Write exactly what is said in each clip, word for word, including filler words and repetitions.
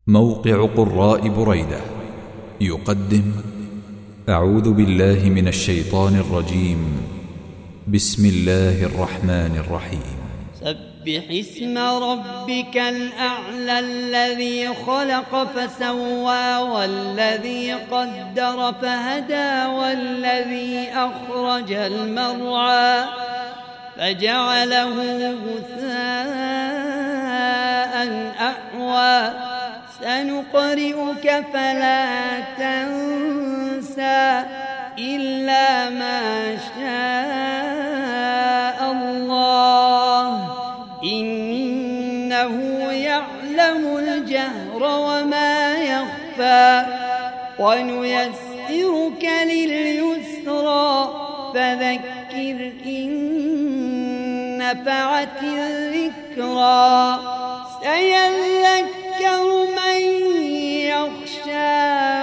موقع قراء بريدة يقدم أعوذ بالله من الشيطان الرجيم. بسم الله الرحمن الرحيم. سبح اسم ربك الأعلى الذي خلق فسوى والذي قدر فهدى والذي أخرج المرعى فجعله غثاء أحوى سنقرئك فلا تنسى إلا ما شاء الله إنه يعلم الجهر وما يخفى ونيسرك لليسرى فذكر إن نفعت الذكرى سيذكر من يخشى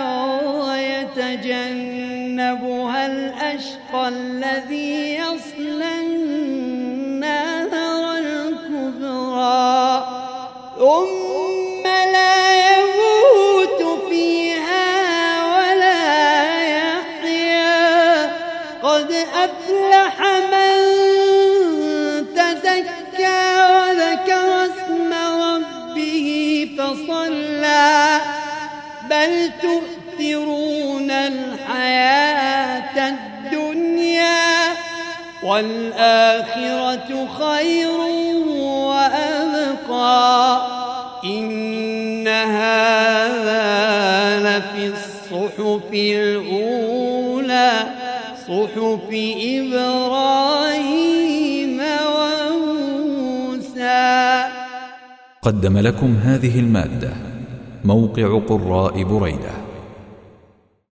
ويتجنبها الأشقى الذي يصلى النار الكبرى ثم لا يموت فيها ولا يحيا قد أفلح من تزكى وذكر اسم ربه فصلى بل تؤثرون الحياة الدنيا والآخرة خير وأبقى إن هذا لفي الصحف الأولى صحف إبراهيم وموسى. قدم لكم هذه المادة موقع قراء بريدة.